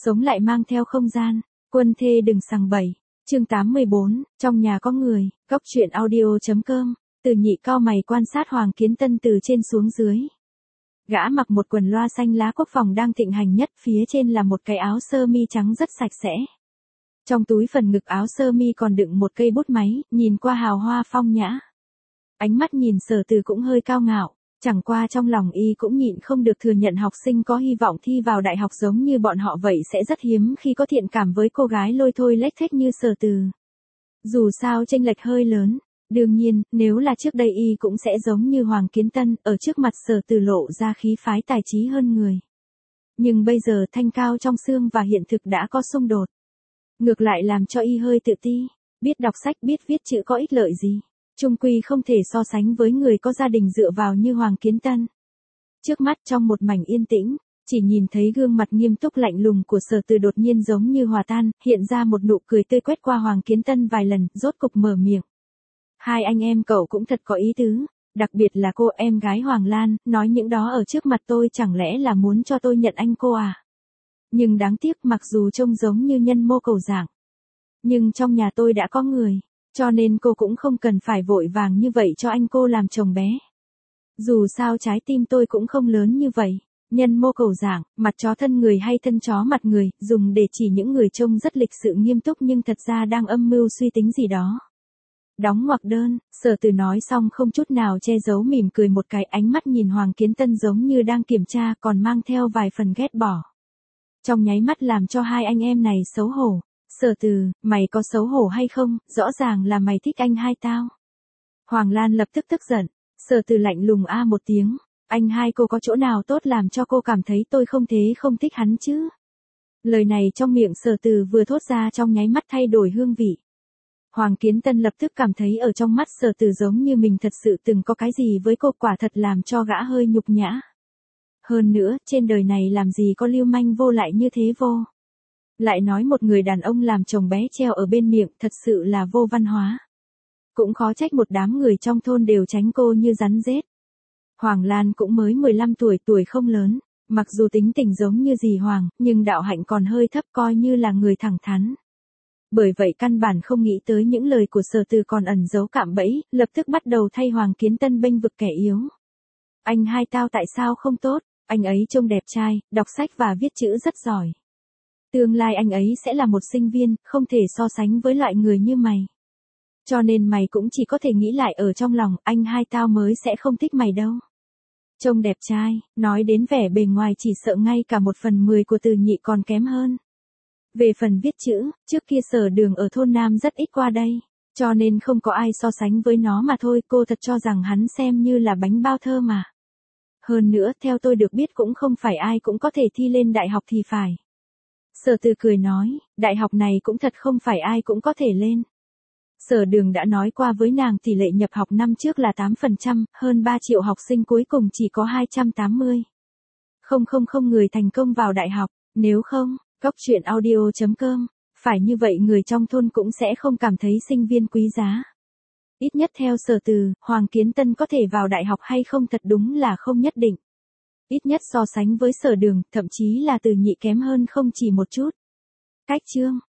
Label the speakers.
Speaker 1: sống lại mang theo không gian, quân thê đừng sằng bậy. Chương 84, trong nhà có người, góc truyện audio.com, Từ Nhị cau mày quan sát Hoàng Kiến Tân từ trên xuống dưới. Gã mặc một quần loa xanh lá quốc phòng đang thịnh hành nhất, phía trên là một cái áo sơ mi trắng rất sạch sẽ. Trong túi phần ngực áo sơ mi còn đựng một cây bút máy, nhìn qua hào hoa phong nhã. Ánh mắt nhìn Sở Từ cũng hơi cao ngạo, chẳng qua trong lòng y cũng nhịn không được thừa nhận học sinh có hy vọng thi vào đại học giống như bọn họ vậy sẽ rất hiếm khi có thiện cảm với cô gái lôi thôi lếch thếch như Sở Từ. Dù sao chênh lệch hơi lớn, đương nhiên, nếu là trước đây y cũng sẽ giống như Hoàng Kiến Tân, ở trước mặt Sở Từ lộ ra khí phái tài trí hơn người. Nhưng bây giờ thanh cao trong xương và hiện thực đã có xung đột. Ngược lại làm cho y hơi tự ti, biết đọc sách biết viết chữ có ích lợi gì. Chung quy không thể so sánh với người có gia đình dựa vào như Hoàng Kiến Tân. Trước mắt trong một mảnh yên tĩnh, chỉ nhìn thấy gương mặt nghiêm túc lạnh lùng của Sở Từ đột nhiên giống như hòa tan, hiện ra một nụ cười tươi quét qua Hoàng Kiến Tân vài lần, rốt cục mở miệng. Hai anh em cậu cũng thật có ý tứ, đặc biệt là cô em gái Hoàng Lan, nói những đó ở trước mặt tôi chẳng lẽ là muốn cho tôi nhận anh cô à? Nhưng đáng tiếc mặc dù trông giống như nhân mô cầu dạng, nhưng trong nhà tôi đã có người. Cho nên cô cũng không cần phải vội vàng như vậy cho anh cô làm chồng bé. Dù sao trái tim tôi cũng không lớn như vậy. Nhân mô cầu dạng, mặt chó thân người hay thân chó mặt người, dùng để chỉ những người trông rất lịch sự nghiêm túc nhưng thật ra đang âm mưu suy tính gì đó. Đóng ngoặc đơn, Sở Từ nói xong không chút nào che giấu mỉm cười một cái, ánh mắt nhìn Hoàng Kiến Tân giống như đang kiểm tra còn mang theo vài phần ghét bỏ. Trong nháy mắt làm cho hai anh em này xấu hổ. Sở Từ, mày có xấu hổ hay không, rõ ràng là mày thích anh hai tao. Hoàng Lan lập tức tức giận, Sở Từ lạnh lùng a một tiếng, anh hai cô có chỗ nào tốt làm cho cô cảm thấy tôi không thế không thích hắn chứ. Lời này trong miệng Sở Từ vừa thốt ra trong nháy mắt thay đổi hương vị. Hoàng Kiến Tân lập tức cảm thấy ở trong mắt Sở Từ giống như mình thật sự từng có cái gì với cô, quả thật làm cho gã hơi nhục nhã. Hơn nữa, trên đời này làm gì có lưu manh vô lại như thế vô. Lại nói một người đàn ông làm chồng bé treo ở bên miệng thật sự là vô văn hóa. Cũng khó trách một đám người trong thôn đều tránh cô như rắn rết. Hoàng Lan cũng mới 15 tuổi, tuổi không lớn, mặc dù tính tình giống như dì Hoàng, nhưng đạo hạnh còn hơi thấp, coi như là người thẳng thắn. Bởi vậy căn bản không nghĩ tới những lời của Sở Từ còn ẩn giấu cạm bẫy, lập tức bắt đầu thay Hoàng Kiến Tân bênh vực kẻ yếu. Anh hai tao tại sao không tốt, anh ấy trông đẹp trai, đọc sách và viết chữ rất giỏi. Tương lai anh ấy sẽ là một sinh viên, không thể so sánh với loại người như mày. Cho nên mày cũng chỉ có thể nghĩ lại ở trong lòng, anh hai tao mới sẽ không thích mày đâu. Trông đẹp trai, nói đến vẻ bề ngoài chỉ sợ ngay cả 1/10 của Từ Nhị còn kém hơn. Về phần viết chữ, trước kia Sở Đường ở thôn Nam rất ít qua đây, cho nên không có ai so sánh với nó mà thôi, cô thật cho rằng hắn xem như là bánh bao thơ mà. Hơn nữa, theo tôi được biết cũng không phải ai cũng có thể thi lên đại học thì phải. Sở Từ cười nói, đại học này cũng thật không phải ai cũng có thể lên. Sở Đường đã nói qua với nàng tỷ lệ nhập học năm trước là 8%, hơn 3 triệu học sinh cuối cùng chỉ có 280. Không người thành công vào đại học, nếu không, góc truyện audio.com, phải như vậy người trong thôn cũng sẽ không cảm thấy sinh viên quý giá. Ít nhất theo Sở Từ, Hoàng Kiến Tân có thể vào đại học hay không thật đúng là không nhất định. Ít nhất so sánh với Sở Đường, thậm chí là Từ Nhị kém hơn không chỉ một chút. Cách chương